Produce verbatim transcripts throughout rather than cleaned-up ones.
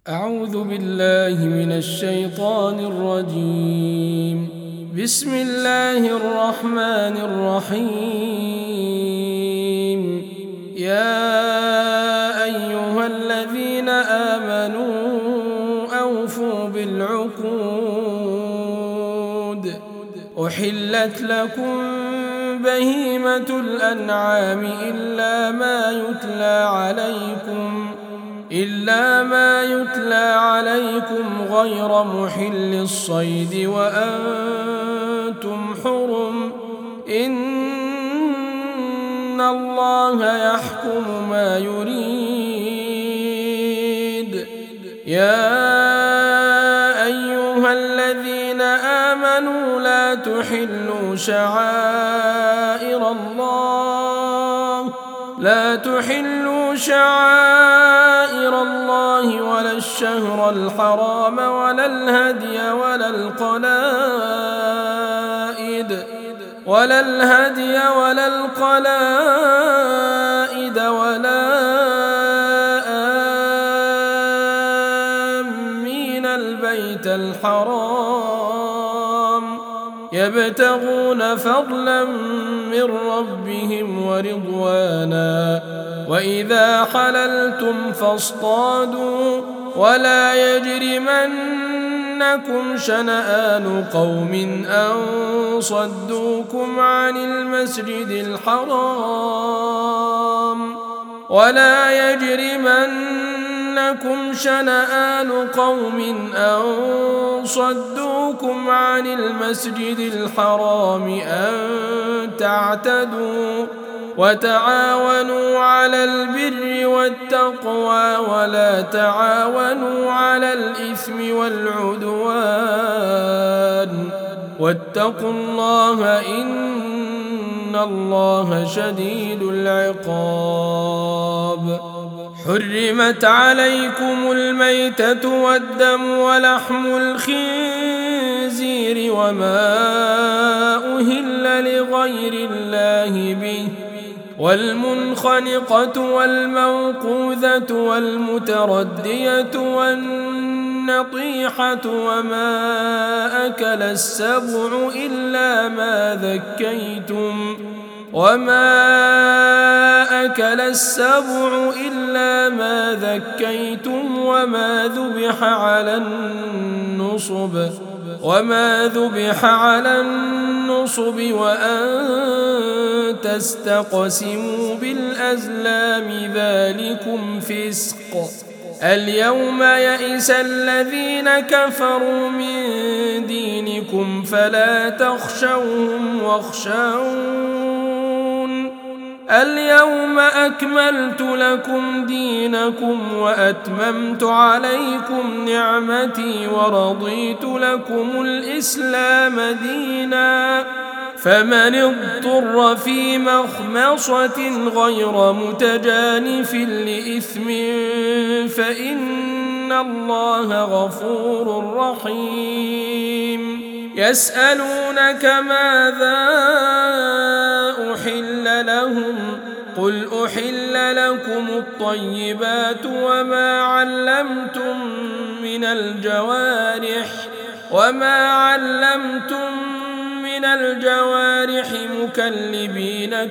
أعوذ بالله من الشيطان الرجيم. بسم الله الرحمن الرحيم. يا أيها الذين آمنوا أوفوا بالعقود. أحلت لكم بهيمة الأنعام إلا ما يتلى عليكم إلا ما يتلى عليكم غير محل الصيد وأنتم حرم. إن الله يحكم ما يريد. يا أيها الذين آمنوا لا تحلوا شعائر الله لا تحلوا شعائر الله ولا الشهر الحرام ولا الهدي ولا القلائد ولا الهدي ولا القلائد ولا آمين البيت الحرام يبتغون فضلا من ربهم ورضوانا. وإذا حللتم فاصطادوا ولا يجرمنكم شنآن قوم أن صدوكم عن المسجد الحرام ولا يجرمنكم شنآن قوم أن صدوكم عن المسجد الحرام أن تعتدوا وتعاونوا على البر والتقوى ولا تعاونوا على الإثم والعدوان واتقوا الله إن الله شديد العقاب. حرمت عليكم الميتة والدم ولحم الخنزير وما أهل لغير الله به والمنخنقة والموقوذة والمتردية والنطيحة وما أكل السبع إلا ما ذكيتم وما أكل السبع إلا ما ذكيتم وما ذبح على النصب وما ذبح على النصب وأن تستقسموا بالأزلام ذلكم فسق. اليوم يئس الذين كفروا من دينكم فلا تخشوهم واخشون. اليوم أكملت لكم دينكم وأتممت عليكم نعمتي ورضيت لكم الإسلام دينا. فمن اضطر في مخمصة غير متجانف لإثم فإن الله غفور رحيم. يسألونك ماذا أحل لهم قل أحل لكم الطيبات وما علمتم من الجوارح وما علمتم من الجوارح مكلبين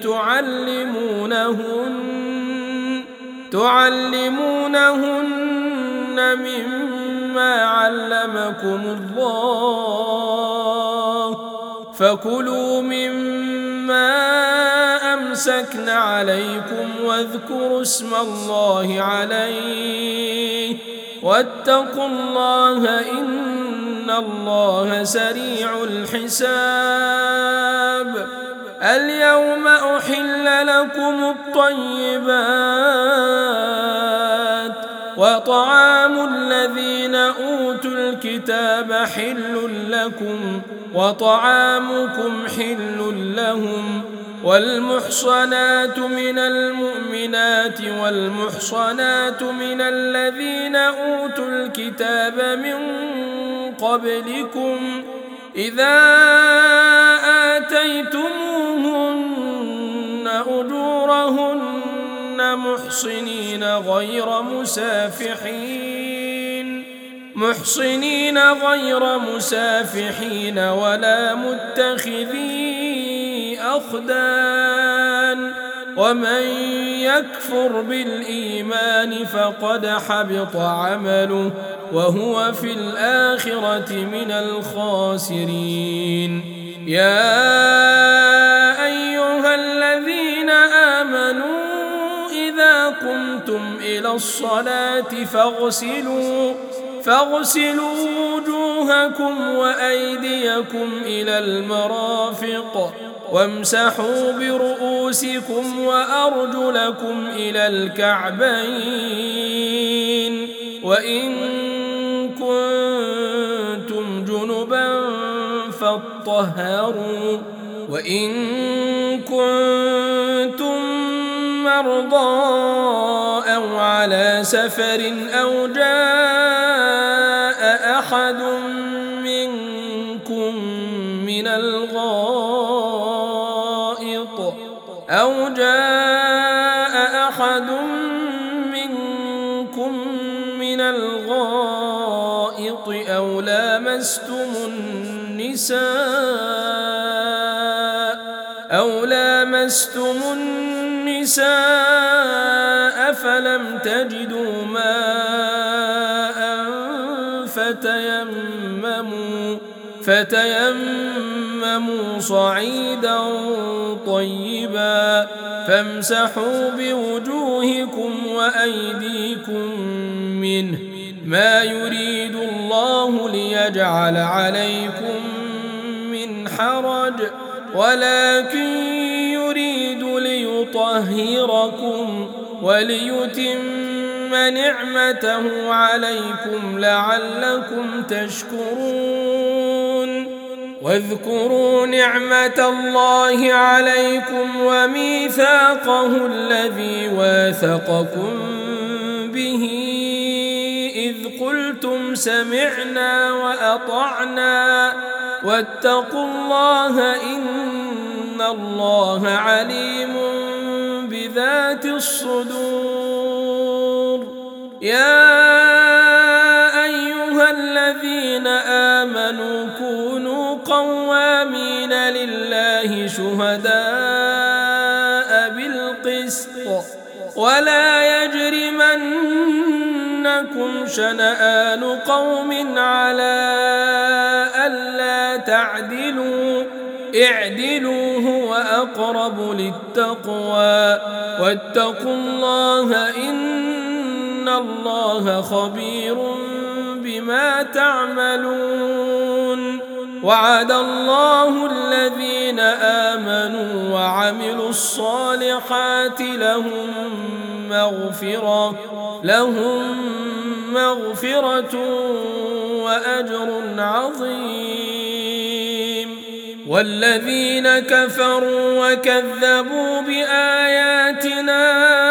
تعلمونهن تعلمونهن مما علمكم الله فكلوا مما أمسكن عليكم واذكروا اسم الله عليه واتقوا الله إن الله سريع الحساب. اليوم أحل لكم الطيبات وطعام الذين أوتوا الكتاب حل لكم وطعامكم حل لهم. والمحصنات من المؤمنات والمحصنات من الذين أوتوا الكتاب من قبلكم إذا آتيتموهن أجورهن محصنين غير مسافحين محصنين غير مسافحين ولا متخذي أخدان ومن يكفر بالإيمان فقد حبط عمله وهو في الآخرة من الخاسرين. يا أيها الذين آمنوا إذا قمتم إلى الصلاة فاغسلوا فاغسلوا وجوهكم وأيديكم إلى المرافق وامسحوا برؤوسكم وأرجلكم إلى الكعبين وإن كنتم جنبا فاطهروا وإن كنتم مرضى أو على سفر أو جاء أحد منكم من الغائط أو جاء أحد منكم من الغائط أو لامستم النساء أو لامستم النساء فلم تجدوا ماء فتيمموا فتيمموا صعيدا طيبا فامسحوا بوجوهكم وأيديكم منه ما يريد الله ليجعل عليكم من حرج ولكن يريد ليطهركم وليتم نعمته عليكم لعلكم تشكرون. واذكروا نعمة الله عليكم وميثاقه الذي واثقكم به إذ قلتم سمعنا وأطعنا واتقوا الله إن الله عليم بذات الصدور. يا أيها الذين آمنوا كونوا قوامين لله شهداء بالقسط ولا يجرمنكم شنآن قوم على ألا تعدلوا اعدلوا هو أقرب للتقوى واتقوا الله إن الله خبير بما تعملون. وعد الله الذين آمنوا وعملوا الصالحات لهم مغفرة لهم مغفرة وأجر عظيم. والذين كفروا وكذبوا بآياتنا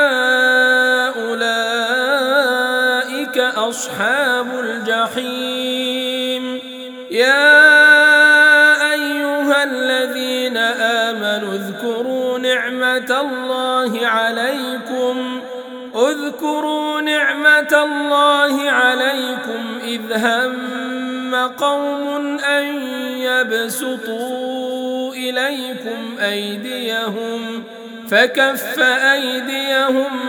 أولئك أصحاب الجحيم. يا أيها الذين آمنوا اذكروا نعمة الله عليكم اذكروا نعمة الله عليكم إذ هم قوم أن يبسطوا إليكم أيديهم فكف أيديهم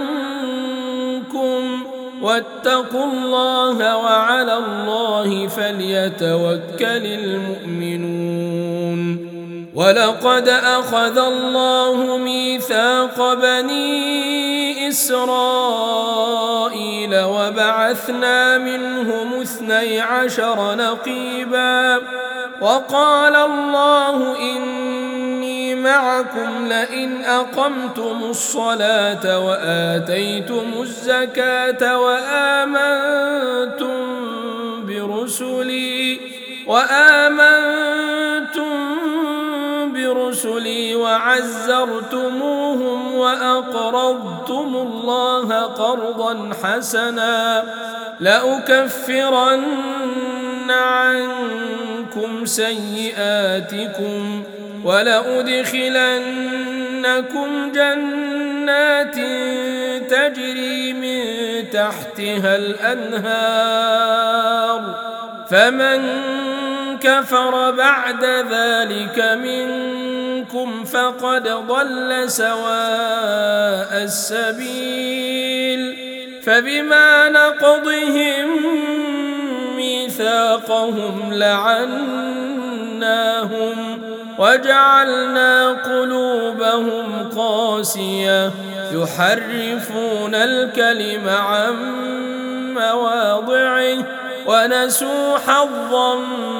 عنكم واتقوا الله وعلى الله فليتوكل المؤمنون. ولقد أخذ الله ميثاق بني إسرائيل وبعثنا منهم اثني عشر نقيبا وقال الله إني معكم لئن أقمتم الصلاة وآتيتم الزكاة وآمنتم برسلي وآمنتم برسلي وعزرتموهم وأقرضتم الله قرضا حسنا لأكفرن عنكم سيئاتكم ولأدخلنكم جنات تجري من تحتها الأنهار فمن كفر بعد ذلك منكم فقد ضل سواء السبيل فبما نقضهم ميثاقهم لعناهم وجعلنا قلوبهم قاسية يحرفون الكلم عن مواضعه ونسوا حظا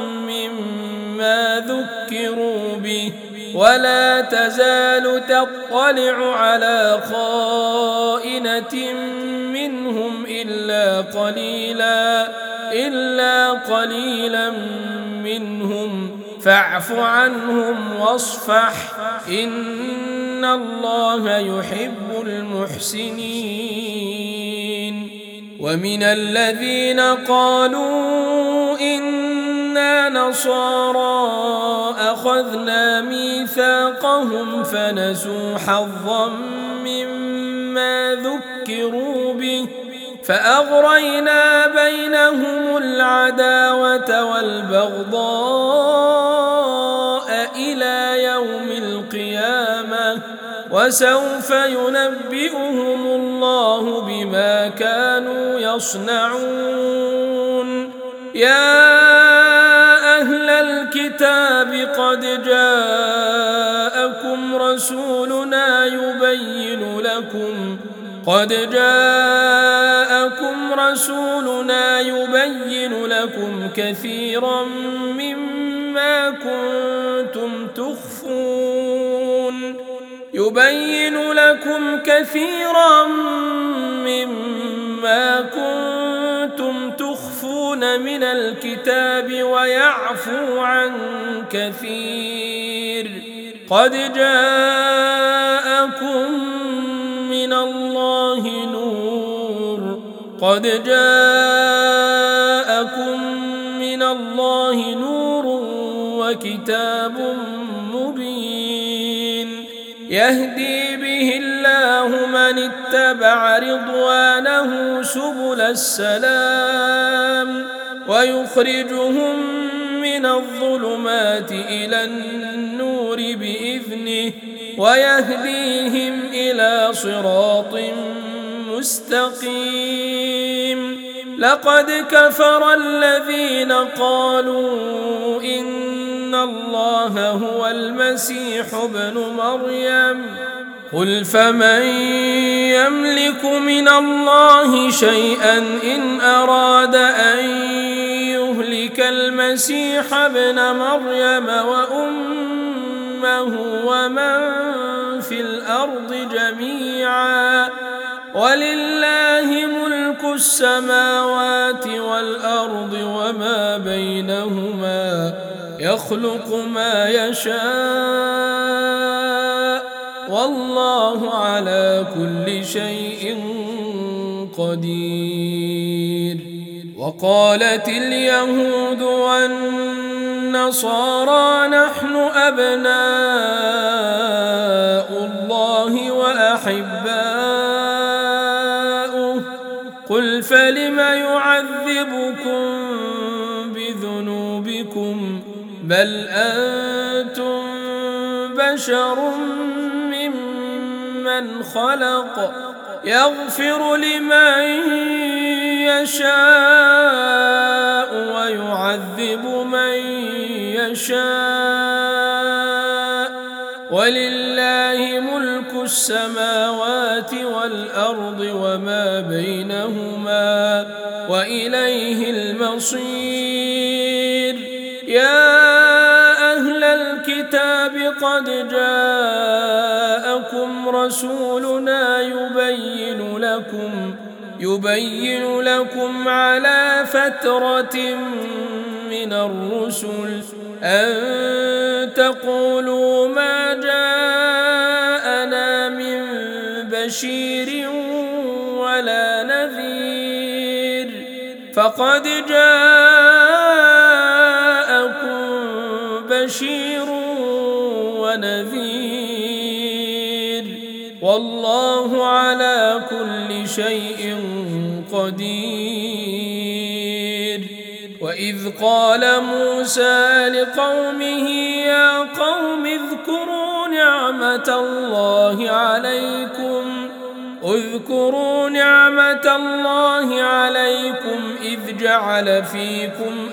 مما ذكروا به ولا تزال تطلع على خائنة منهم إلا قليلا إلا قليلا منهم فاعف عنهم واصفح إن الله يحب المحسنين. ومن الذين قالوا إنا نصارى أخذنا ميثاقهم فنسوا حظا مما ذكروا به فأغرينا بينهم العداوة والبغضاء إلى يوم القيامة وسوف ينبئهم الله بما كانوا يصنعون. يا أهل الكتاب قد جاءكم رسولنا يبين لكم قد جاءكم رسولنا يبين لكم كثيرا مما كنتم تخفون يبين لكم كثيرا مما كنتم تخفون من الكتاب ويعفو عن كثير قد جاءكم من الله نور قد جاءكم من الله نور وكتاب مبين يهدي به الله من اتبع رضوانه سبل السلام ويخرجهم من الظلمات إلى النور بإذنه ويهديهم إلى صراط مستقيم. لقد كفر الذين قالوا إن الله هو المسيح ابن مريم قل فمن يملك من الله شيئا إن أراد أن يهلك المسيح ابن مريم وأمه ومن في الأرض جميعا ولله ملك السماوات والأرض وما بينهما يخلق ما يشاء والله على كل شيء قدير. وقالت اليهود والنصارى نحن أبناء الله وأحباؤه قل فلم يعذبكم بذنوبكم بل أنتم بشر ممن خلق يغفر لمن يشاء ويعذب من يشاء ولله ملك السماوات والأرض وما بينهما وإليه المصير. يا أهل الكتاب قد جاءكم رسولنا يبين لكم يبين لكم على فترة من الرسل أن تقولوا ما جاءنا من بشير ولا نذير فقد جاءكم بشير ونذير والله على كل شيء قدير. وإذ قال موسى لقومه يا قوم اذكروا نعمة الله عليكم اذكروا نعمة الله عليكم إذ جعل فيكم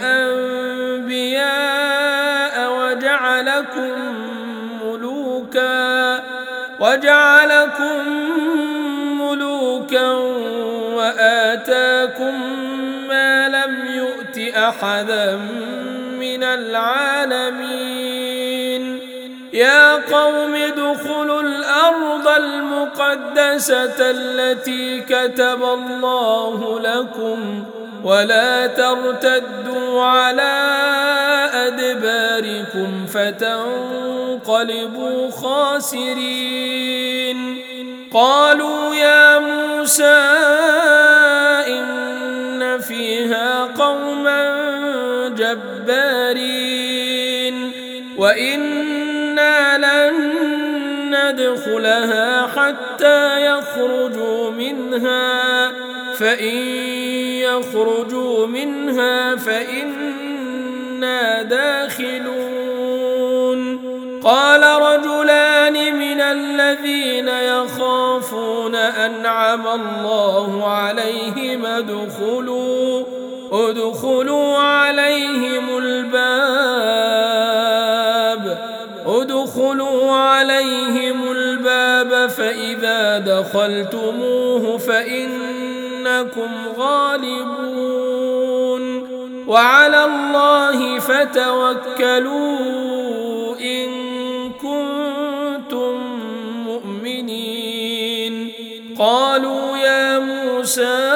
أنبياء وجعلكم ملوكا وجعلكم ملوكا وآتاكم ما لم يؤت أحدا من العالمين يا قوم ادخلوا الأرض المقدسة التي كتب الله لكم ولا ترتدوا على أدباركم فتنقلبوا خاسرين قالوا يا موسى إن فيها قوما جبارين وإنا لن ندخلها حتى يخرجوا منها فإن يخرجوا منها فإنا داخلون قال رجلان من الذين يخافون أنعم الله عليهم ادخلوا ادخلوا عليهم الباب ادخلوا عليهم الباب فإذا دخلتموه فإنكم غالبون وعلى الله فتوكلوا إن كنتم مؤمنين قالوا يا موسى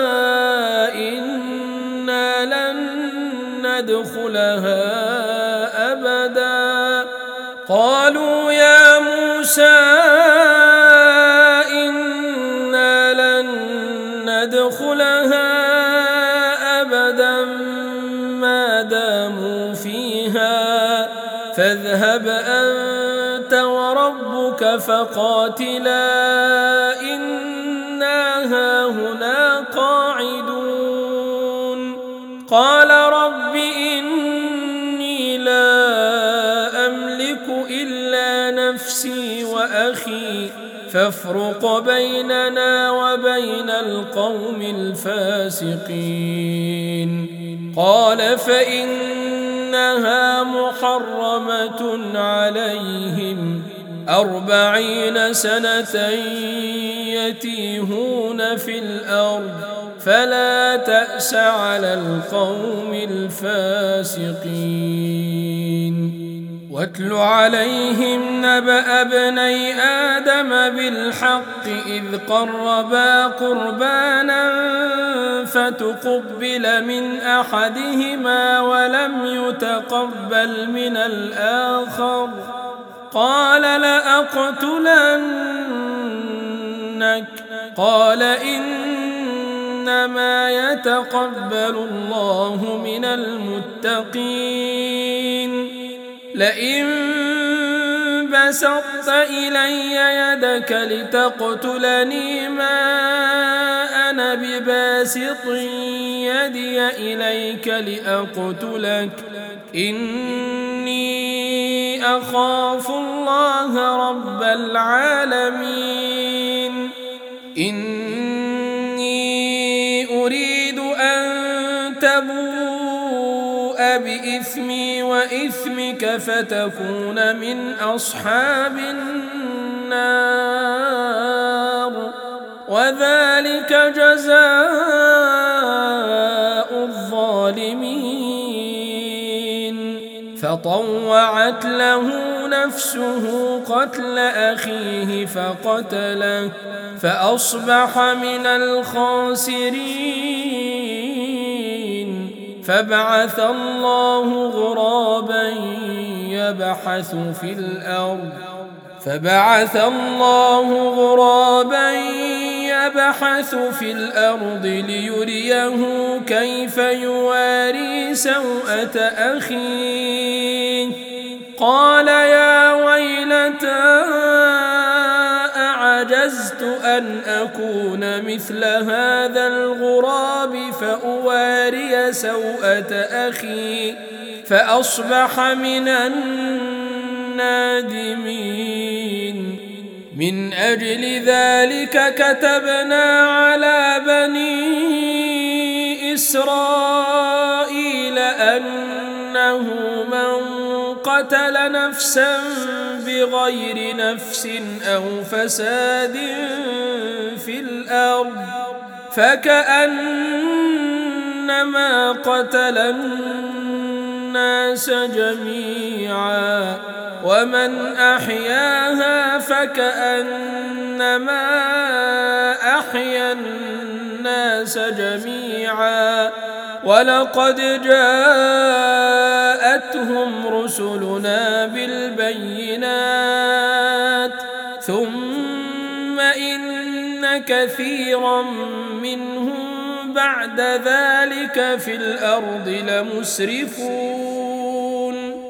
إنا لن ندخلها أبدا قالوا يا موسى إنا لن ندخلها أبدا ما داموا فيها فاذهب أنت وربك فقاتلا إنا هاهنا قاعدون قال رب إني لا أملك إلا نفسي وأخي فافرق بيننا وبين القوم الفاسقين قال فإنها محرمة عليهم أربعين سنة يتيهون في الأرض فلا تأس على القوم الفاسقين واتل عليهم نبأ ابني آدم بالحق إذ قربا قربانا فتقبل من أحدهما ولم يتقبل من الآخر قال لأقتلنك قال إنما يتقبل الله من المتقين لئن بسطت إلي يدك لتقتلني ما أنا بباسط يدي إليك لأقتلك إني أخاف الله رب العالمين إني أريد أن تبوء بإثمي وإثمك فتكون من أصحاب النار وذلك جزاء الظالمين فطوعت له نفسه قتل أخيه فقتله فأصبح من الخاسرين فبعث الله غرابا يبحث في الأرض فبعث الله غرابا يبحث في الأرض ليريه كيف يواري سوءة أخيه قال يا ويلتى أعجزت عجزت أن أكون مثل هذا الغراب فأواري سوءة أخي فأصبح من النادمين. من أجل ذلك كتبنا على بني إسرائيل أنه من قتل نفسا بغير نفس أو فساد في الأرض فكأنما قتل الناس جميعا ومن أحياها فكأنما أحيا الناس جميعا ولقد جاءتهم رسلنا بالبينات ثم إن كثيرا منهم بعد ذلك في الأرض لمسرفون.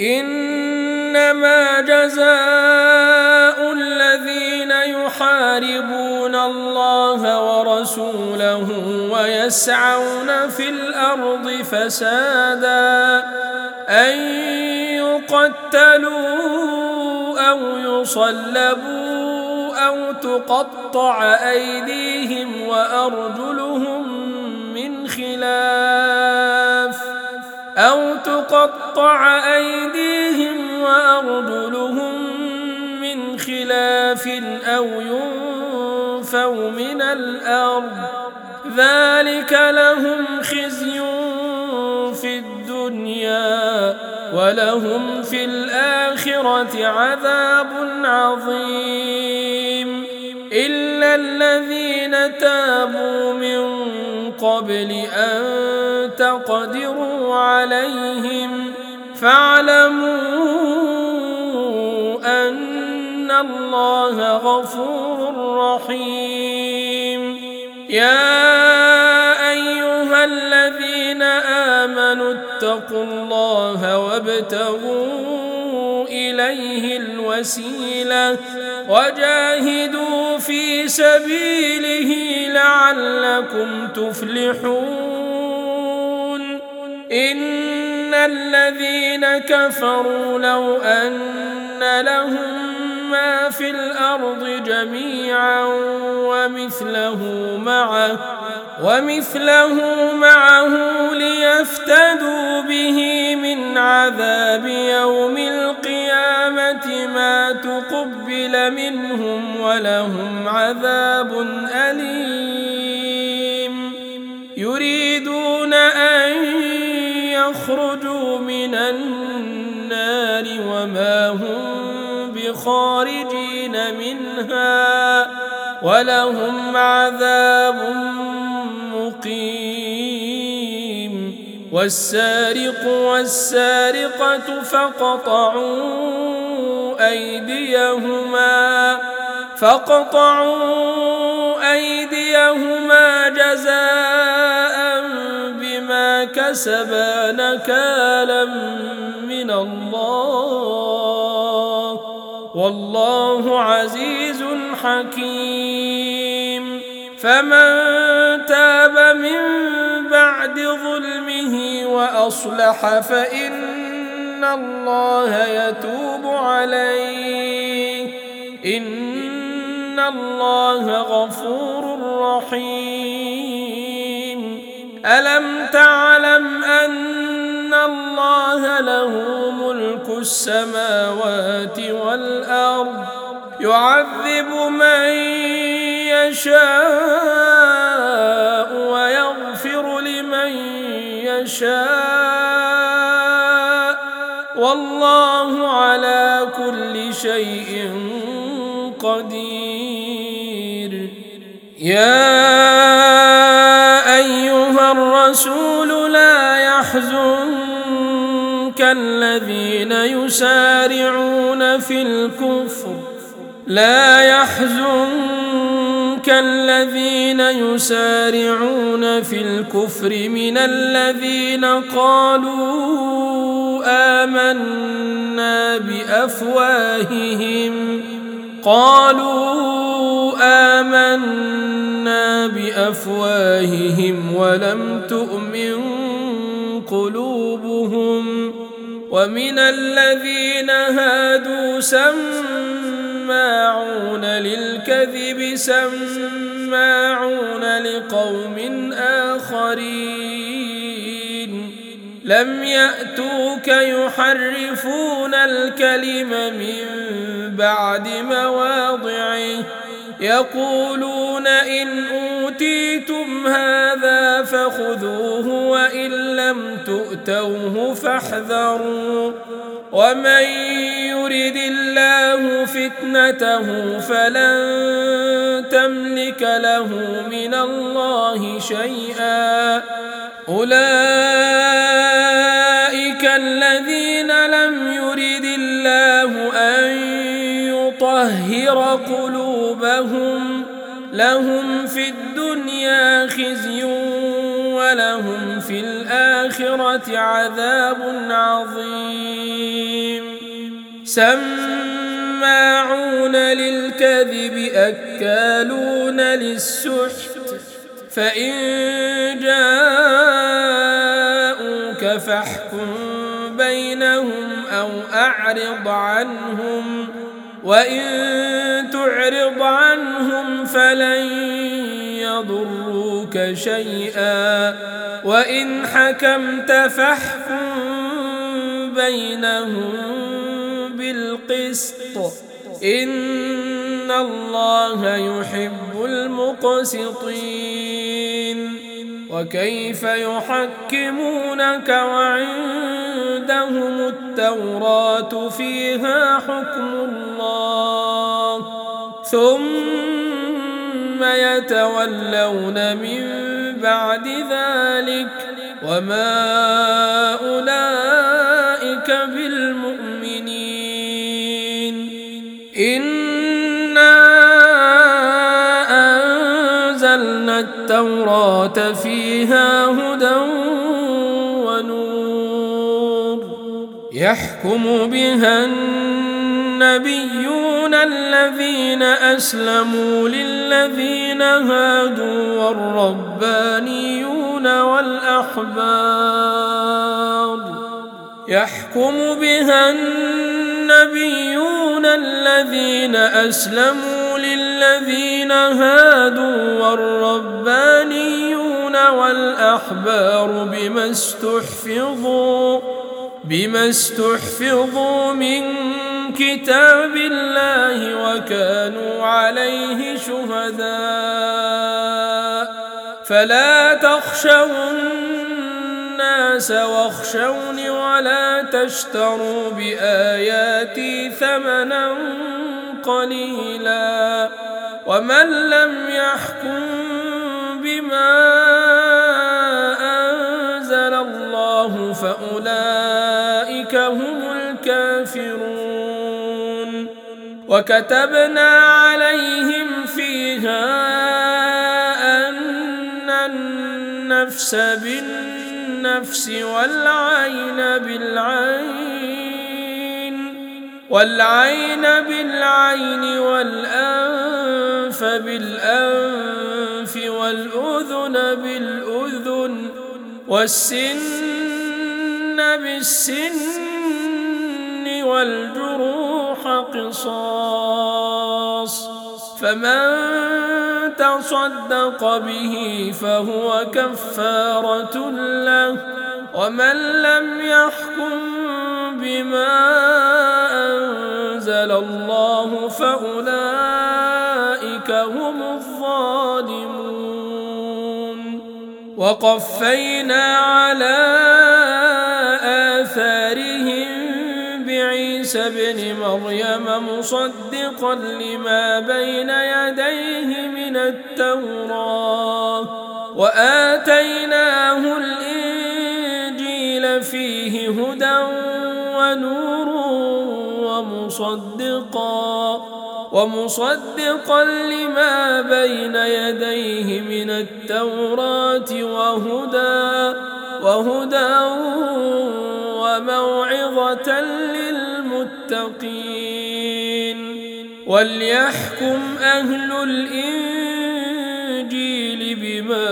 إنما جزاء الذين يحاربون الله ورسوله ويسعون في الأرض فسادا أن يقتلوا أو يصلبوا أو تقطع أيديهم وأرجلهم من خلاف أو تقطع أيديهم وأرجلهم من خلاف أو ينفوا من الأرض ذلك لهم خزي في الدنيا ولهم في الآخرة عذاب عظيم. إلا الذين تابوا من قبل أن تقدروا عليهم فاعلموا أن الله غفور رحيم. يا أيها الذين آمنوا اتقوا الله وابتغوا إليه الوسيلة وجاهدوا في سبيله لعلكم تفلحون. إن الذين كفروا لو أن لهم ما في الأرض جميعا ومثله معه ومثله معه ليفتدوا به من عذاب يوم القيامة ما تقبل منهم ولهم عذاب أليم. يريدون أن يخرجوا من النار وما هم بخارجين منها ولهم عذاب مقيم. والسارق والسارقة فاقطعوا أيديهما فاقطعوا أيديهما جزاء بما كسبا نكالا من الله والله عزيز حكيم. فمن تاب من بعد ظلمه وأصلح فإن الله يتوب عليه إن الله غفور رحيم. ألم تعلم أن الله له ملك السماوات والأرض يعذب من يشاء ويغفر لمن يشاء والله على كل شيء قدير. يا أيها الرسول لا يحزنك الذين يسارعون في الكفر لا يحزنك الذين يسارعون في الكفر من الذين قالوا آمنا بأفواههم قالوا آمنا بأفواههم ولم تؤمن قلوبهم ومن الذين هادوا سماعون للكذب سماعون لقوم آخرين لم يأتوك يحرفون الكلم من بعد مواضعه يقولون إن أوتيتم هذا فخذوه وإن لم تؤتوه فاحذروا ومن يرد الله فتنته فلن تملك له من الله شيئا أولئك الذين لم يرد الله أن يطهر قلوبهم لهم في الدنيا خزي ولهم في الآخرة عذاب عظيم سماعون للكذب أكالون للسحت فإن جاءوك فاحكم بينهم أو أعرض عنهم وإن تعرض عنهم فلن يضروك شيئا وإن حكمت فاحكم بينهم بالقسط إن الله يحب المقسطين وكيف يحكمونك وعندهم التوراة فيها حكم الله ثم يتولون من بعد ذلك وما أولئك بالمؤمنين إنا أنزلنا التوراة فيها هدى ونور يحكم بها النبيون الذين أسلموا للذين هادوا والربانيون والأحبار يحكم بها النبيون الذين أسلموا للذين هادوا والربانيون والأحبار بما استحفظوا بما استحفظوا من كتاب الله وكانوا عليه شهداء فلا تخشوا الناس واخشوني ولا تشتروا بآياتي ثمنا قليلا ومن لم يحكم بما أنزل الله فأولئك هم الكافرون وكتبنا عليهم فيها أن النفس بالنفس والعين بالعين والعين بالعين والأنف بالأنف والأذن بالأذن والسن بالسن والجروح قصاص فمن تصدق به فهو كفارة له ومن لم يحكم بما أنزل الله فأولئك هم الظالمون وقفينا على آثارهم بعيسى ابن مريم مصدقا لما بين يديه من التوراة وآتيناه الإنجيل فيه هدى ونور ومصدقا ومصدقا لما بين يديه من التوراة وهدى وهدى وموعظة للمتقين وليحكم أهل الإنجيل بما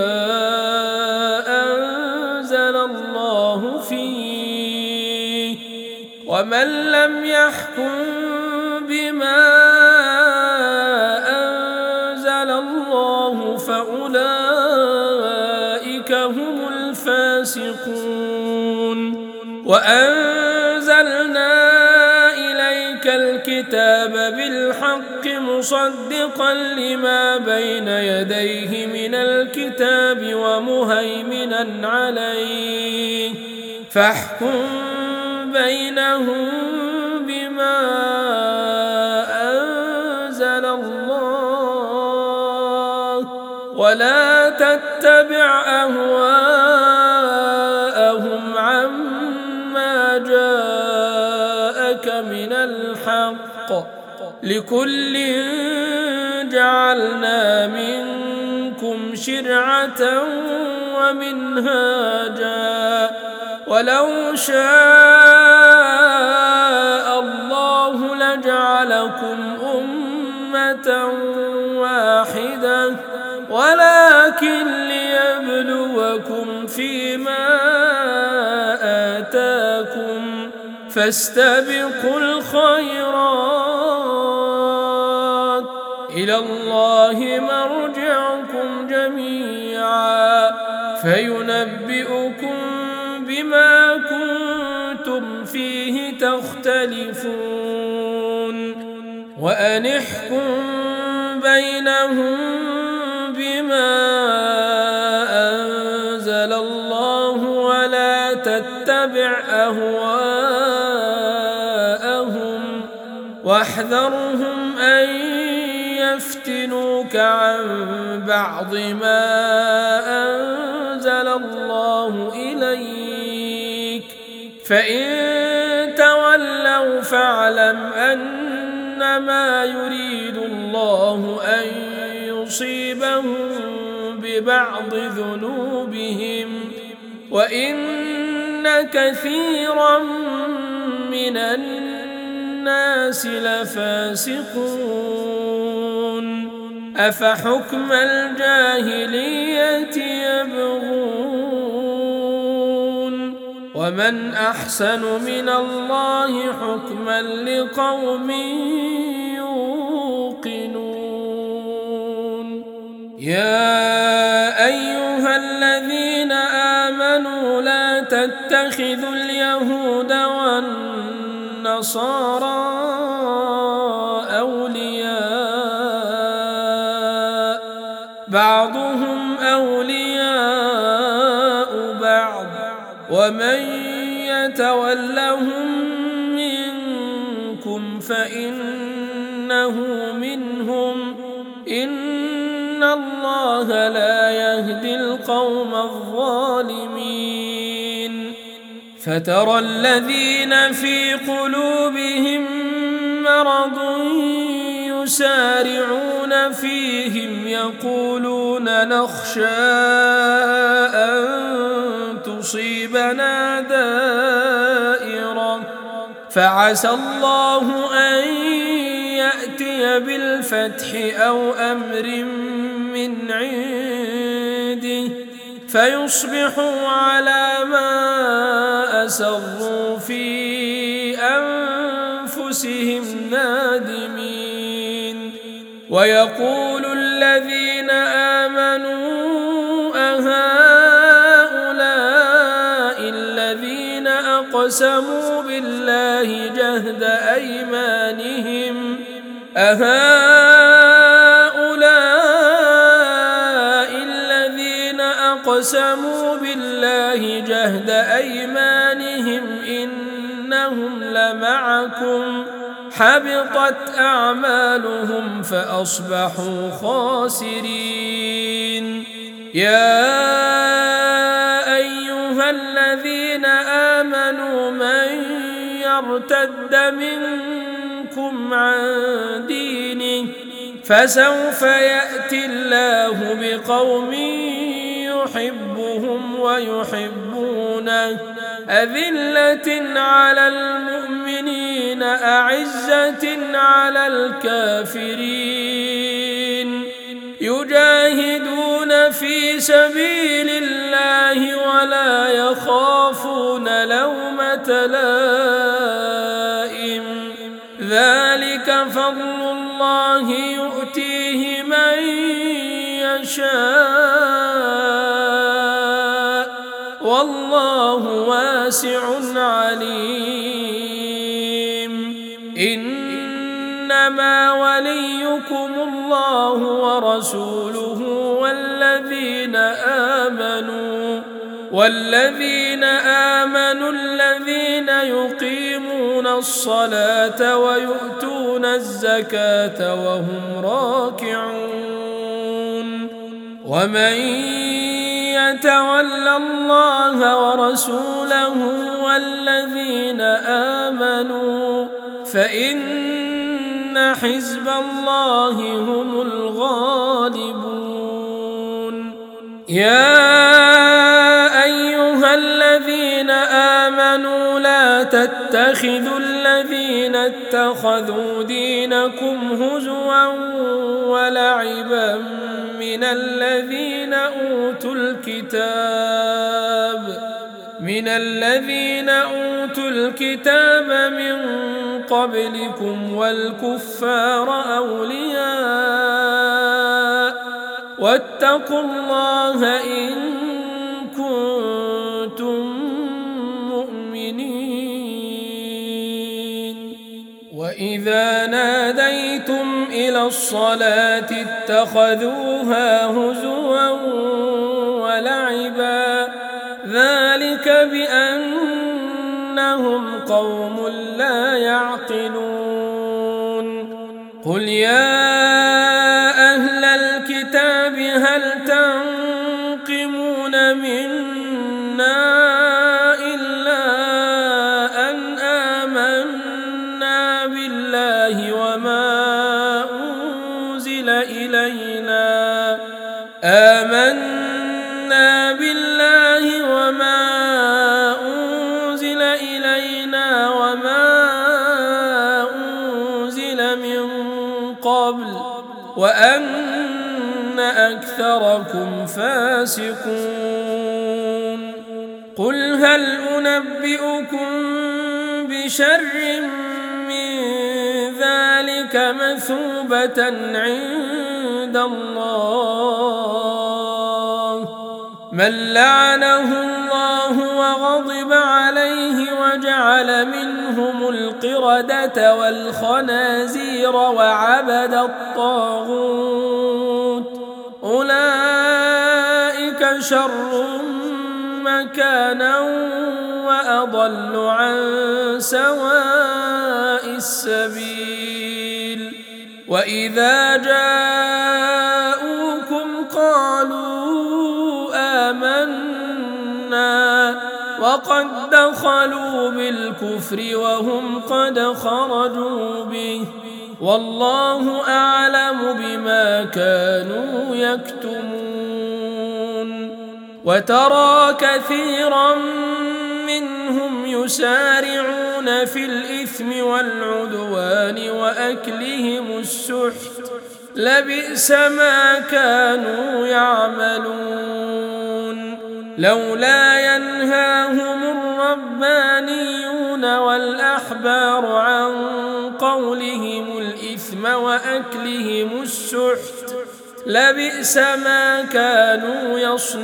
أنزل الله فيه ومن لم يحكم بما أنزل الله فأولئك هم الفاسقون. وأنزلنا إليك الكتاب بالحق مصدقا لما بين يديه من الكتاب ومهيمنا عليه فاحكم بينهم بما أنزل الله ولا تتبع أهواءهم عما جاءك من الحق لكل جعلنا منكم شرعة ومنهاجا ولو شاء الله لجعلكم أمة واحدة ولكن ليبلوكم فيما آتاكم فاستبقوا الخيرات إلى الله مرجعكم جميعا فينبئكم بما كنتم فيه تختلفون. وأن احكم بينهم بما أنزل الله ولا تتبع أهواءهم واحذرهم أن يفتنوك عن بعض ما أنزل الله إليك فإن تولوا فاعلم أنما يريد الله أن يصيبهم ببعض ذنوبهم وإن كثيرا من الناس لفاسقون. أفحكم الجاهلية يبغون ومن أحسن من الله حكما لقوم يوقنون. يا أيها الذين آمنوا لا تتخذوا اليهود والنصارى أولياء بعضهم أولياء بعض ومن يتولهم منكم فإنه منهم إن الله لا يهدي القوم الظالمين. فترى الذين في قلوبهم مرض يسارعون فيهم يقولون نخشى أن تصيبنا دائرة فعسى الله أن يأتي بالفتح أو أمر من عنده فيصبحوا على ما أسروا في أنفسهم نادمين. ويقول الذين آمنوا أهؤلاء الذين أقسموا بالله جهد أيمانهم أهؤلاء الذين أقسموا بالله جهد أيمانهم إنهم لمعكم حبطت أعمالهم فأصبحوا خاسرين. يا أيها الذين آمنوا من يرتد منكم عن دينه فسوف يأتي الله بقوم يحبهم ويحبونه أذلة على المؤمنين أعزة على الكافرين يجاهدون في سبيل الله ولا يخافون لومة لائم ذلك فضل الله يؤتيه من يشاء والله واسع عليم إنما وليكم الله ورسوله والذين آمنوا والذين آمنوا الذين يقيمون الصلاة ويؤتون الزكاة وهم راكعون ومن يتولى الله ورسوله والذين آمنوا فإن حزب الله هم الغالبون يا أيها الذين آمنوا لا تتخذوا الذين اتخذوا دينكم هزوا ولعبا من الذين أوتوا الكتاب من الذين أوتوا الكتاب من قبلكم والكفار أولياء واتقوا الله إن كنتم مؤمنين وإذا ناديتم إلى الصلاة اتخذوها هزوا ولعبا ذلك بأنهم قوم لا يعقلون قل يا أهل الكتاب هل تنقمون منا إلا أن آمنا بالله وما أنزل إلينا آمنا بالله وما أنزل إلينا وما أنزل من قبل وأن أكثركم فاسقون قل هل أنبئكم بشر من ذلك مثوبة عند الله من لعنه الله وغضب عليه وجعل منهم القردة والخنازير وعبد الطاغوت أولئك شر مكانا وأضل عن سواء السبيل وإذا جاءوكم قالوا آمنا وقد دخلوا بالكفر وهم قد خرجوا به والله أعلم بما كانوا يكتمون وترى كثيرا منهم يسارعون في الإثم والعدوان وأكلهم السحت لبئس ما كانوا يعملون لولا ينهاهم الربانيون والأحبار عن قولهم الإثم وأكلهم السحت لبئس ما كانوا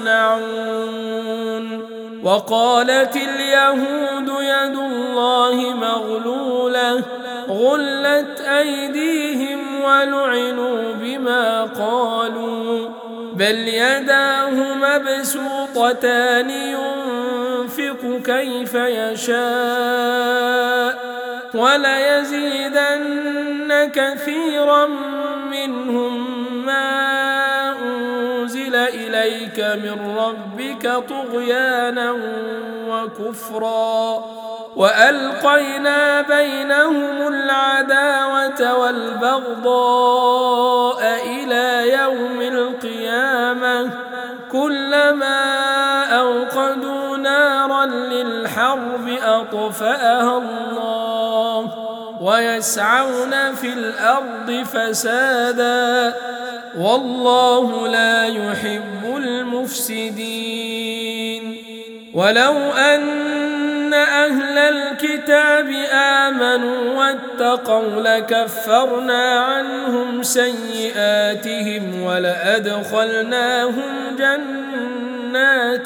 يصنعون وقالت اليهود يد الله مغلولة غلت أيديهم ولعنوا بما قالوا بل يداه مبسوطتان ينفق كيف يشاء وليزيدن كثيرا منهم ما أنزل إليك من ربك طغيانا وكفرا وألقينا بينهم العداوة والبغضاء إلى يوم القيامة كلما أوقدوا نارا نارا للحرب أطفأها الله ويسعون في الأرض فسادا والله لا يحب المفسدين. ولو أن أهل الكتاب آمنوا واتقوا لكفرنا عنهم سيئاتهم ولأدخلناهم جنات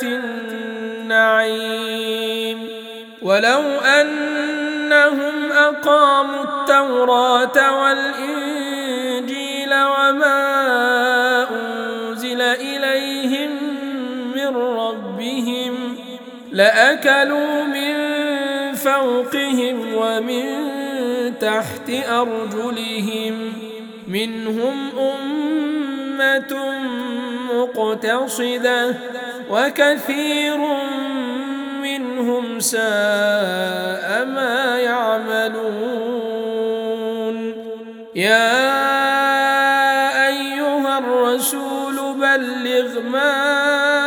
النعيم. ولو أنهم أقاموا التوراة والإنجيل وما أنزل إليهم من ربهم لأكلوا من فوقهم ومن تحت أرجلهم منهم أمة مقتصدة وكثير منهم ساء ما يعملون. يا أيها الرسول بلغ ما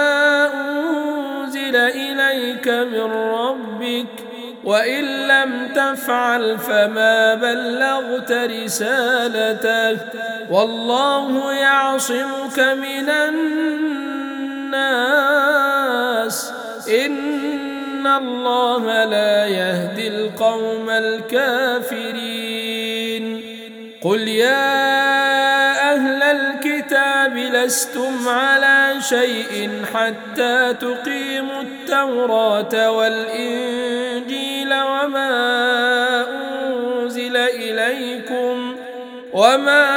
أنزل إليك من ربك وإن لم تفعل فما بلغت رسالته والله يعصمك من الناس إن الله لا يهدي القوم الكافرين. قل يا أهل الكتاب لستم على شيء حتى تقيموا التوراة والإنجيل وما أنزل إليكم وما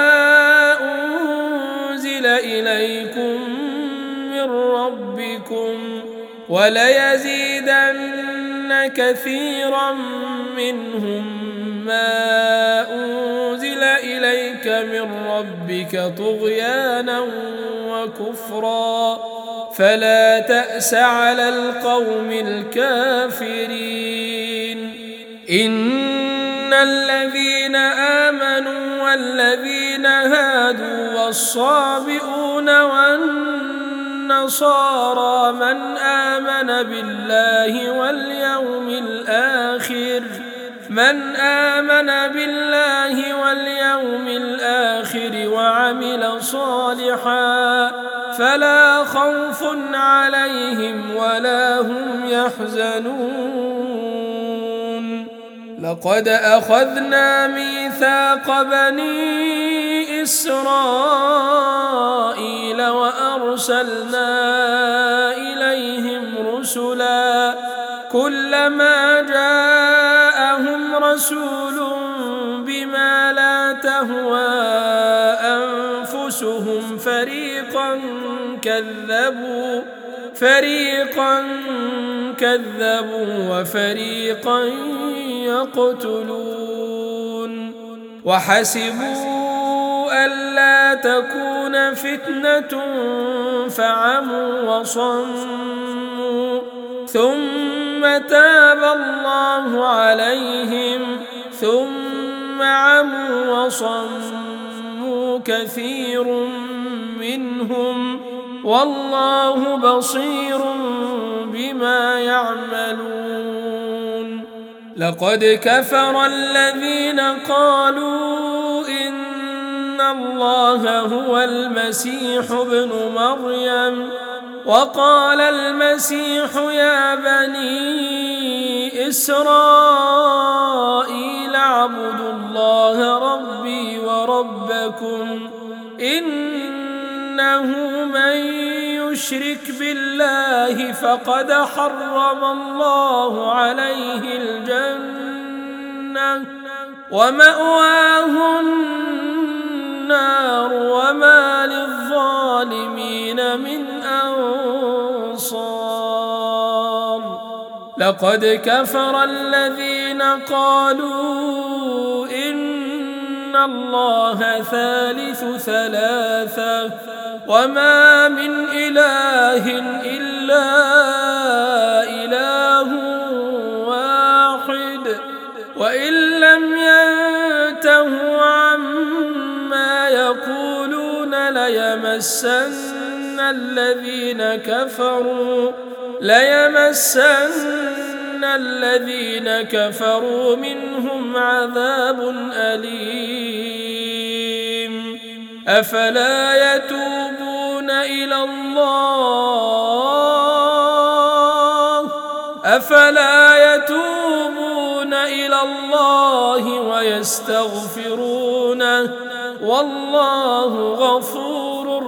أنزل إليكم من ربكم وليزيدن كثيرا منهم ما أنزل إليك من ربك طغيانا وكفرا فلا تأس على القوم الكافرين. إن الذين آمنوا والذين هادوا والصابئون والنصارى من آمن بالله واليوم الآخر من آمن بالله واليوم الآخر وعمل صالحا فلا خوف عليهم ولا هم يحزنون. لقد أخذنا ميثاق بني إسرائيل وأرسلنا إليهم رسلا كلما جاءهم رسول بما لا تهوى أنفسهم فريقا كذبوا فريقا كذبوا وفريقا يقتلون. وحسبوا ألا تكون فتنة فعموا وصموا ثم تاب الله عليهم ثم عموا وصموا كثير منهم والله بصير بما يعملون. لقد كفر الذين قالوا إن الله هو المسيح ابن مريم وقال المسيح يا بني إسرائيل اعبدوا الله ربي وربكم إنه من يشرك بالله فقد حرم الله عليه الجنة ومأواه النار وما للظالمين من أنصار. لقد كفر الذين قالوا إن الله ثالث ثلاثة وما من إله إلا إله واحد وإن لم ينتهوا عما يقولون ليمسن الذين كفروا ليمسن الذين كفروا منهم عذاب أليم أفلا يتوبون إلى الله أفلا يتوبون إلى الله ويستغفرونه والله غفور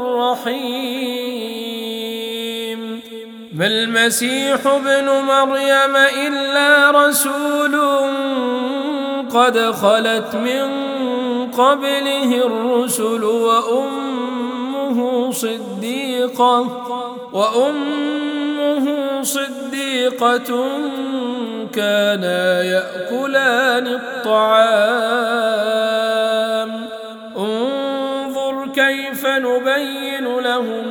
رحيم ما المسيح ابن مريم إلا رسول قد خلت من قبله الرسل وأمه صديقة وأمه صديقة كانا يأكلان الطعام انظر كيف نبين لهم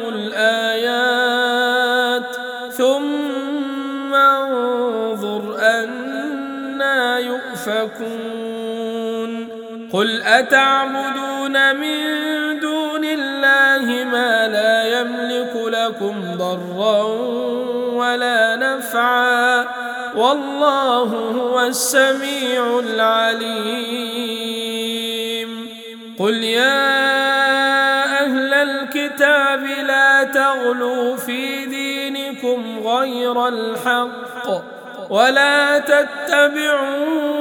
الآيات ثم انظر أنى يؤفكون قل أتعبدون من دون الله ما لا يملك لكم ضرا ولا نفعا والله هو السميع العليم قل يا أهل الكتاب لا تغلوا في دينكم غير الحق ولا تتبعوا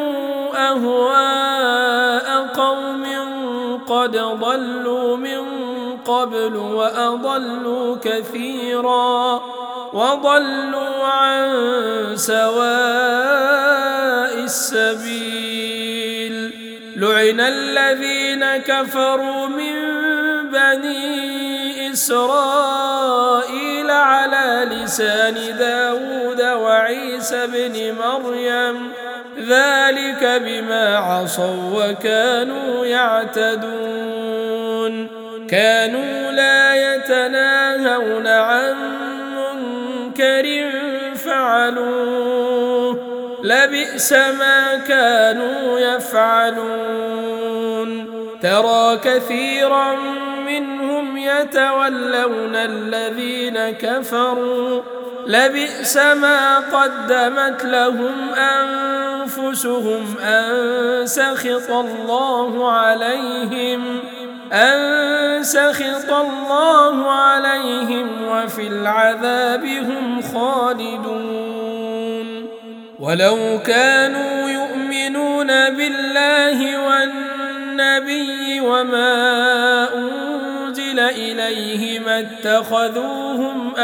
أهواء قوم قد ضلوا من قبل وأضلوا كثيرا وضلوا عن سواء السبيل لعن الذين كفروا من بني إسرائيل على لسان داود وعيسى بن مريم ذلك بما عصوا وكانوا يعتدون كانوا لا يتناهون عن منكر فعلوه لبئس ما كانوا يفعلون ترى كثيرا منهم يتولون الذين كفروا لبئس ما قدمت لهم أنفسهم أن سخط الله عليهم أن سخط الله عليهم وفي العذاب هم خالدون ولو كانوا يؤمنون بالله والنبي وما أنزل إليه ما اتخذوهم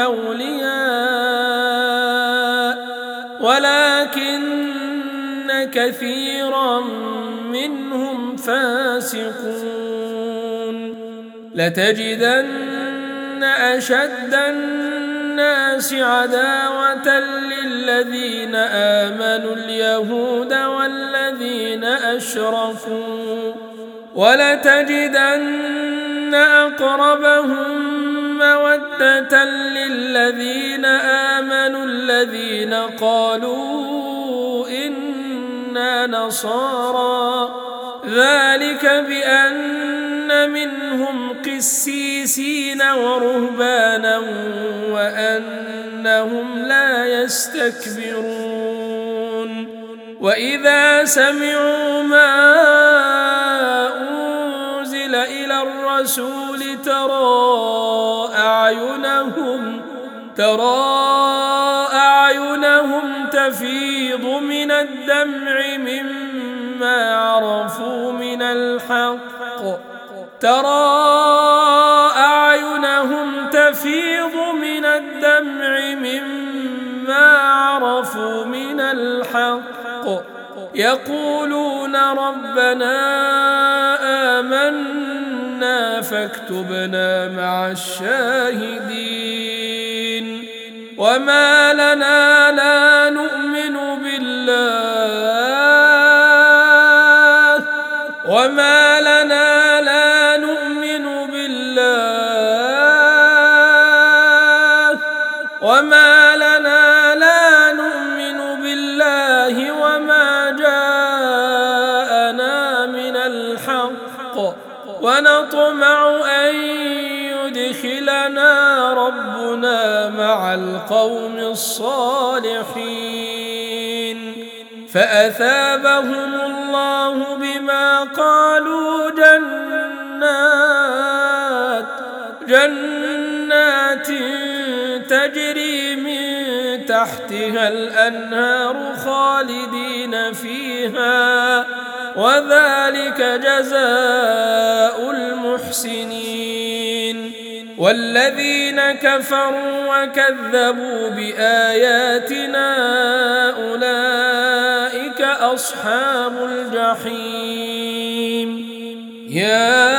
أولياء ولكن كثيرا منهم فاسقون لتجدن أشد الناس عداوة للذين آمنوا اليهود والذين أشركوا ولتجدن أقربهم مودة للذين آمنوا الذين قالوا إنا نصارى ذلك بأن منهم قسيسين ورهبانا وأنهم لا يستكبرون وإذا سمعوا ما أنزل إلى الرسول ترى أعينهم ترى أعينهم تفيض من الدمع مما عرفوا من الحق ترى أعينهم تفيض من الدمع مما عرفوا من الحق يقولون ربنا آمنا فاكتبنا مع الشاهدين وما لنا لا نؤمن بالله وما لنا لا نؤمن بالله وما لنا لا نؤمن بالله وما جاءنا من الحق ونطمع أن يدخلنا ربنا مع القوم الصالحين فأثابهم الله بما قالوا جنات جنات تجري من تحتها الأنهار خالدين فيها وذلك جزاء المحسنين والذين كفروا وكذبوا بآياتنا أولئك أصحاب الجحيم يا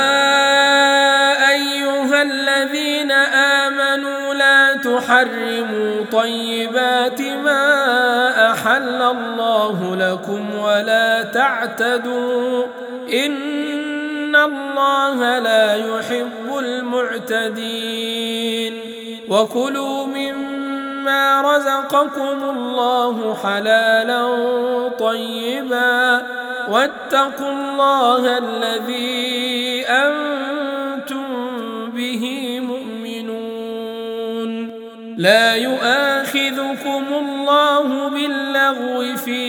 أيها الذين آمنوا لا تحرموا طيبات ما أحل الله لكم ولا تعتدوا إن الله لا يحب المعتدين وكلوا مما رزقكم الله حلالا طيبا واتقوا الله الذي أنتم به مؤمنون لا يؤاخذكم الله باللغو في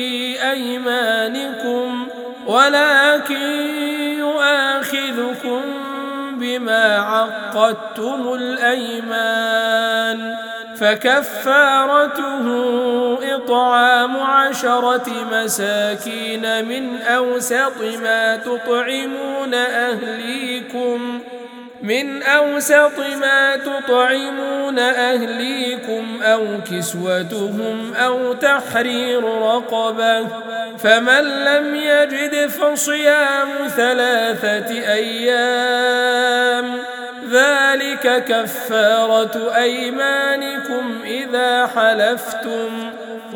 أيمانكم ولكن يؤاخذكم بما عقدتم الأيمان فكفارته إطعام عشرة مساكين من أوسط ما تطعمون أهليكم من أوسط ما تطعمون أهليكم أو كسوتهم أو تحرير رقبة فمن لم يجد فصيام ثلاثة أيام ذلك كفارة أيمانكم إذا حلفتم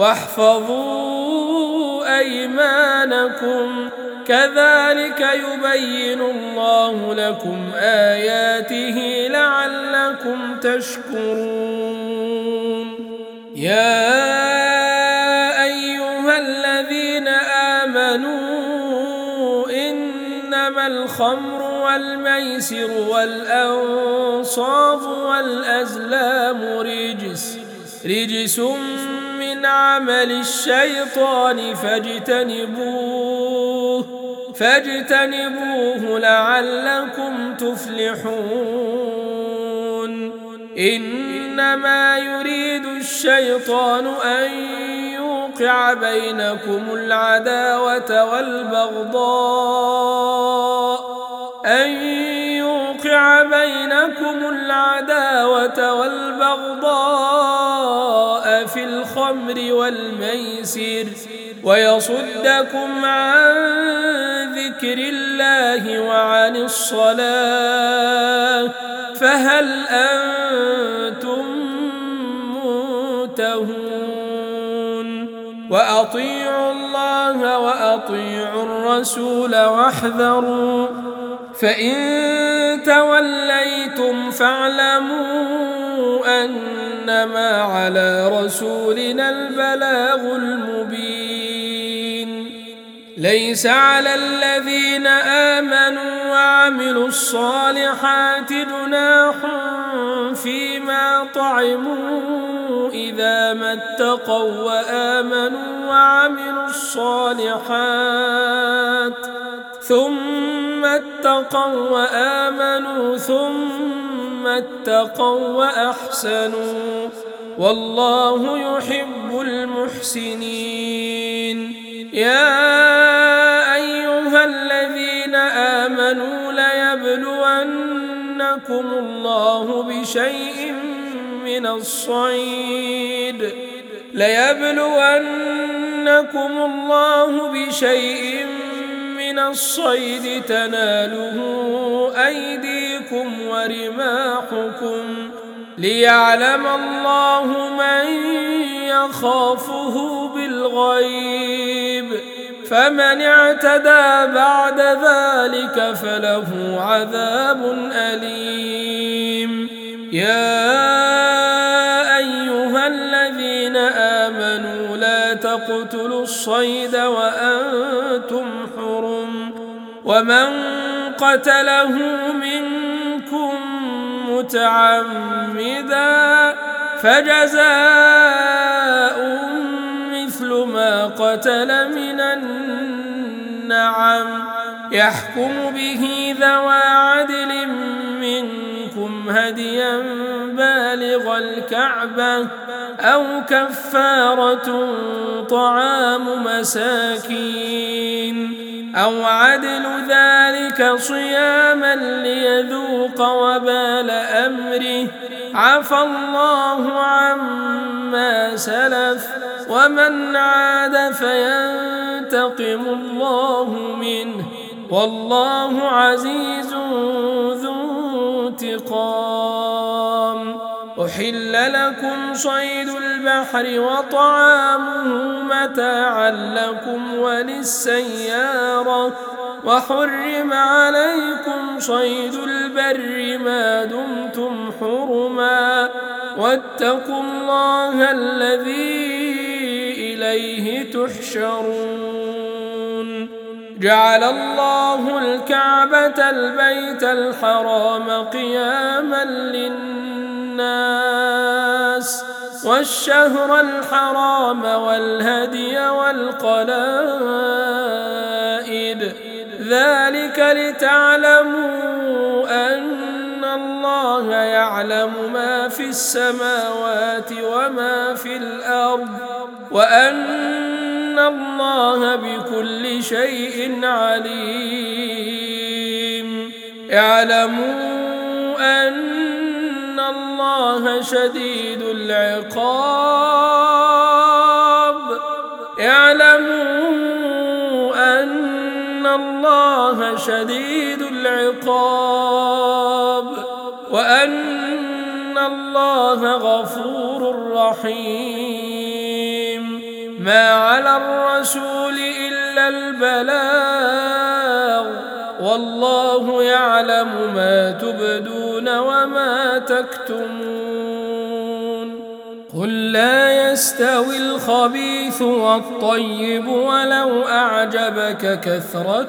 واحفظوا أيمانكم كذلك يبين الله لكم آياته لعلكم تشكرون يا أيها الذين آمنوا إنما الخمر والميسر والأنصاب والأزلام رجس رجس من عمل الشيطان فاجتنبوه فاجتنبوه لعلكم تفلحون إنما يريد الشيطان أن يوقع بينكم العداوة والبغضاء أن يوقع بينكم العداوة والبغضاء في الخمر والميسر ويصدكم عن ذكر الله وعن الصلاة فهل أنتم منتهون وأطيعوا الله وأطيعوا الرسول واحذروا فإن توليتم فاعلموا أنما على رسولنا البلاغ المبين ليس على الذين آمنوا وعملوا الصالحات جناح فيما طعموا إذا ما اتقوا وآمنوا وعملوا الصالحات ثم اتقوا وآمنوا ثم اتقوا وأحسنوا والله يحب المحسنين يا أيها الذين آمنوا ليبلونكم الله بشيء من الصيد ليبلونكم الله بشيء من الصيد تناله أيديكم ورماحكم ليعلم الله من يخافه بالغيب فمن اعتدى بعد ذلك فله عذاب أليم يا أيها الذين آمنوا لا تقتلوا الصيد وأنتم حرم ومن قتله منكم متعمدا فجزاء مثل ما قتل من النعم يحكم به ذوى عدل منكم هديا بالغ الكعبة أو كفارة طعام مساكين أو عدل ذلك صياما ليذوق وبال أمره عفى الله عما سلف ومن عاد فينتقم الله منه والله عزيز ذو انتقام. أحل لكم صيد البحر وطعامه متاعا لكم وللسيارة وحرم عليكم صيد البر ما دمتم حرما واتقوا الله الذي إليه تحشرون. جعل الله الكعبة البيت الحرام قياما للناس والشهر الحرام والهدي والقلائد ذلك لتعلموا أن الله يعلم ما في السماوات وما في الأرض وأن الله بكل شيء عليم. اعلموا أن الله شديد العقاب اعلموا أن الله شديد العقاب وأن الله غفور رحيم. ما على الرسول إلا البلاغ والله يعلم ما تبدون وما تكتمون. قل لا يستوي الخبيث والطيب ولو أعجبك كثرة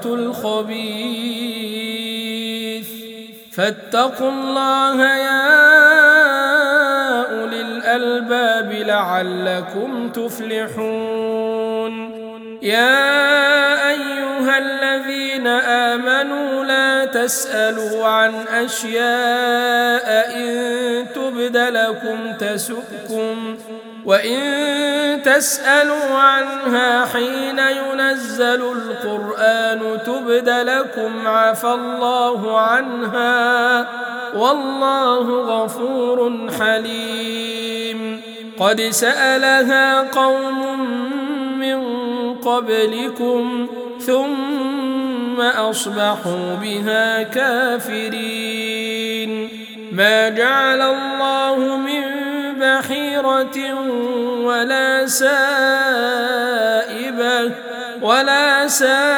الخبيث فاتقوا الله يا أولي الألباب لعلكم تفلحون. يا أيها الذين آمنوا لا تسألوا عن أشياء إن تبد لكم تسؤكم وإن تسألوا عنها حين ينزل القرآن تبد لكم عفى الله عنها والله غفور حليم. قد سألها قوم من قبلكم ثم أصبحوا بها كافرين. ما جعل الله من بحيرة ولا سائبة ولا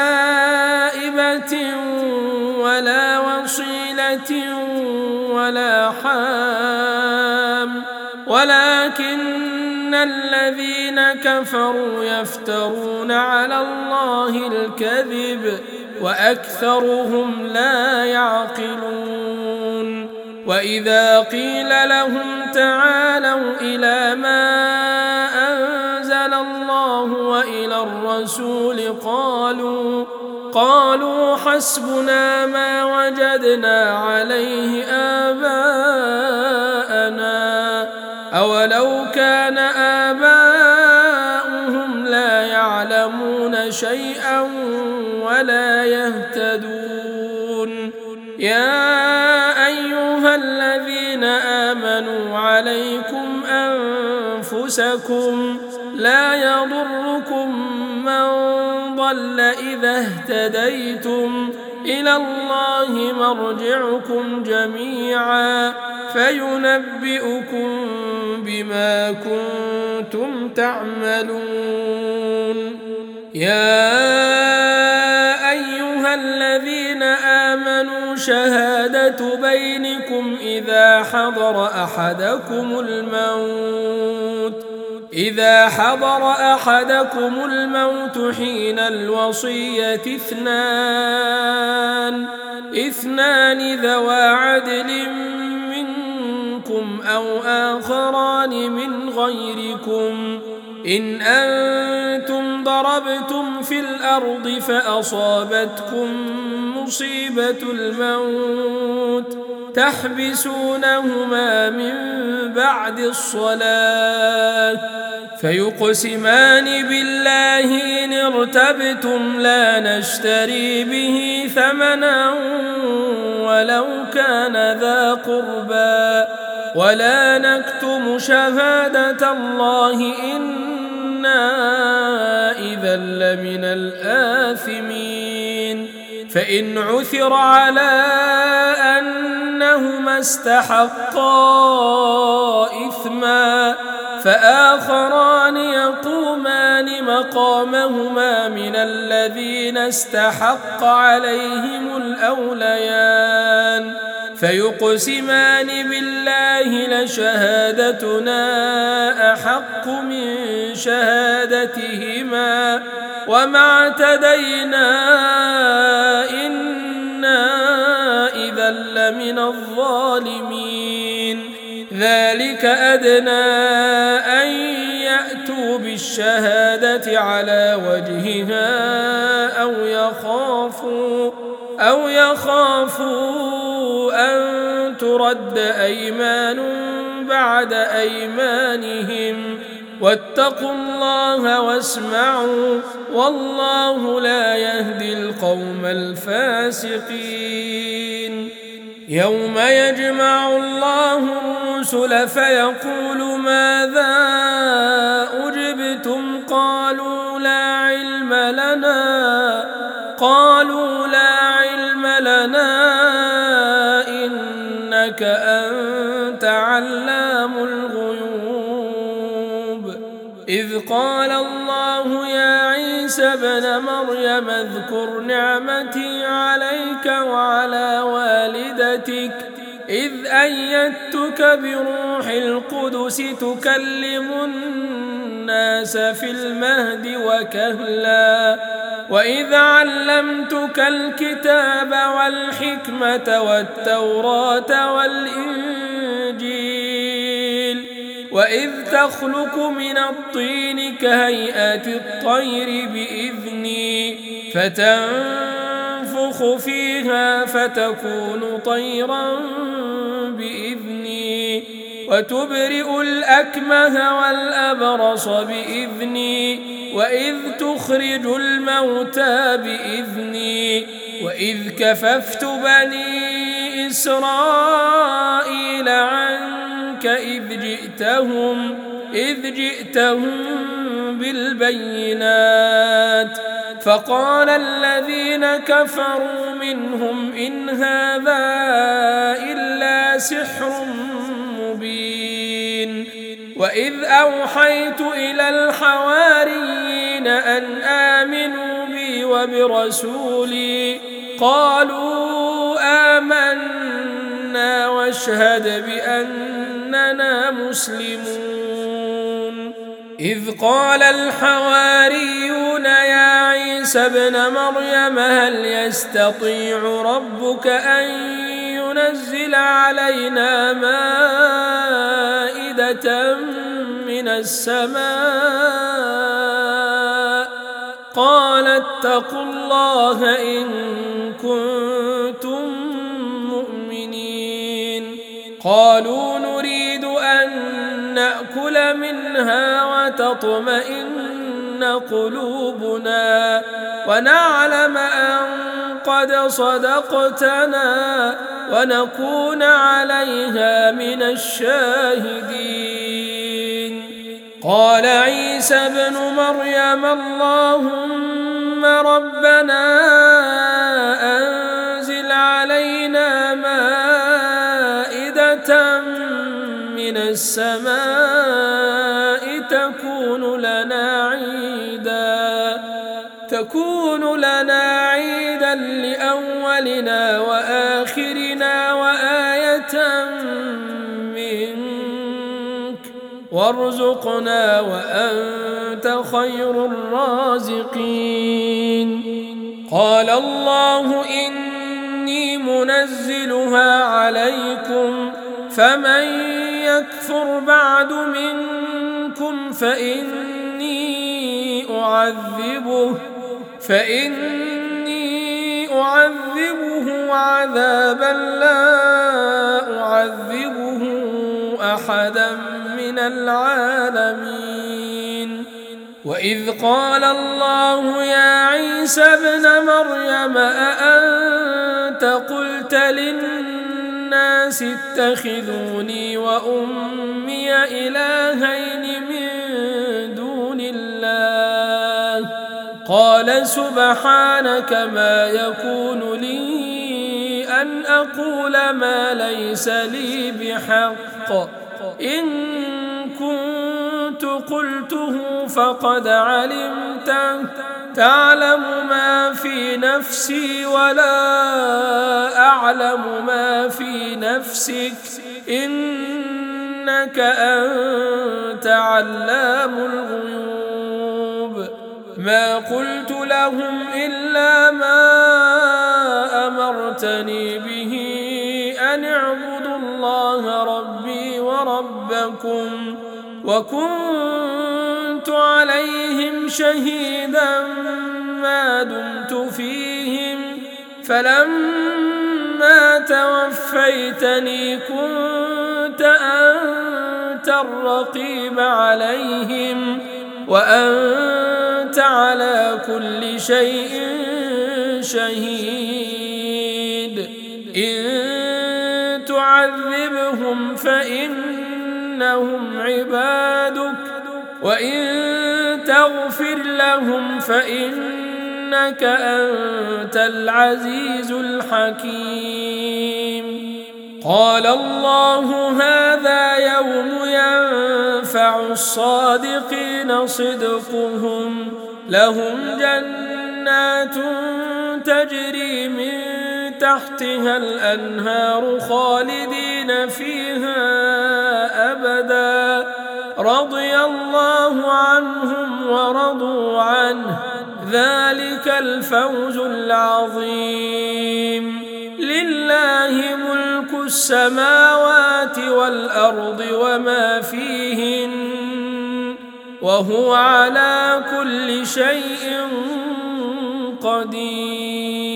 سائبة ولا وصيلة ولا حام ولكن الذين كفروا يفترون على الله الكذب وأكثرهم لا يعقلون. وإذا قيل لهم تعالوا إلى ما أنزل الله وإلى الرسول قالوا قالوا حسبنا ما وجدنا عليه آباءنا أولو كان آباؤهم لا يعلمون شيئا ولا يهتدون. يا أيها الذين آمنوا عليكم أنفسكم لا يضركم من ضل إذا اهتديتم إلى الله مرجعكم جميعا فينبئكم بما كنتم تعملون. يا أيها الذين آمنوا شهادة بينكم إذا حضر أحدكم الموت إذا حضر أحدكم الموت حين الوصية اثنان اثنان ذوى عدل منكم منكم أو آخران من غيركم إن أنتم ضربتم في الأرض فأصابتكم مصيبة الموت تحبسونهما من بعد الصلاة فيقسمان بالله إن ارتبتم لا نشتري به ثمنا ولو كان ذا قربى ولا نكتم شهادة الله إنا إذا لمن الآثمين فإن عثر على أنهما استحقا إثما فآخران يقومان مقامهما من الذين استحق عليهم الأوليان فيقسمان بالله لشهادتنا أحق من شهادتهما وما اعتدينا إنا إذا لمن الظالمين ذلك أدنى أن يأتوا بالشهادة على وجهها أو يخافوا أو يخافوا أن ترد أيمان بعد أيمانهم واتقوا الله واسمعوا والله لا يهدي القوم الفاسقين يوم يجمع الله الرسل فيقول ماذا أجبتم قالوا لا علم لنا قالوا لا علم لنا إنك أنت علام الغيوب إذ قال الله يا عيسى ابن مريم اذكر نعمتي عليك وعلى والدتك إذ أيدتك بروح القدس تكلم الناس في المهد وكهلا وإذ علمتك الكتاب والحكمة والتوراة والإنجيل وإذ تخلق من الطين كهيئة الطير بإذني فتنفخ فيها فتكون طيرا بإذني وتبرئ الأكمه والأبرص بإذني وإذ تخرج الموتى بإذني وإذ كففت بني إسرائيل عنك إذ جئتهم إذ جئتهم بالبينات فقال الذين كفروا منهم إن هذا إلا سحر مبين وإذ أوحيت إلى الحواريين أن آمنوا بي وبرسولي قالوا آمنا واشهد بأننا مسلمون إذ قال الحواريون يا عيسى ابن مريم هل يستطيع ربك أن ينزل علينا مائدة من السماء قال اتقوا الله إن كنتم مؤمنين قالوا نريد أن نأكل منها وتطمئن قلوبنا ونعلم أن قد صدقتنا ونكون عليها من الشاهدين قال عيسى ابن مريم اللهم ربنا أنزل علينا مائدة من السماء تكون لنا عيدا تكون لنا عيدا لأولنا وآخرنا وآية منك وارزقنا وأنت خير الرازقين قال الله إني منزلها عليكم فمن يكفر بعد منكم فإني أعذبه فإني أعذبه عذابا لا أعذبه أحدا من العالمين. وإذ قال الله يا عيسى ابن مريم أأنت قلت للناس اتخذوني وأمي إلهين من دون الله قال سبحانك ما يكون لي أن أقول ما ليس لي بحق إن كنت قلته فقد علمته تعلم ما في نفسي ولا أعلم ما في نفسك إنك أنت علام الغيوب. ما قلت لهم إلا ما أمرتني به أن اعبدوا الله ربي وربكم وكنت عليهم شهيدا ما دمت فيهم فلما توفيتني كنت أنت الرقيب عليهم وأنت على كل شيء شهيد. إن تعذبهم فإنهم عبادك وإن تغفر لهم فإنك أنت العزيز الحكيم. قال الله هذا يوم ينفع الصادقين صدقهم لهم جنات تجري من تحتها الأنهار خالدين فيها أبدا رضي الله عنهم ورضوا عنه ذلك الفوز العظيم. لله ملك السماوات والأرض وما فيهن وهو على كل شيء قدير.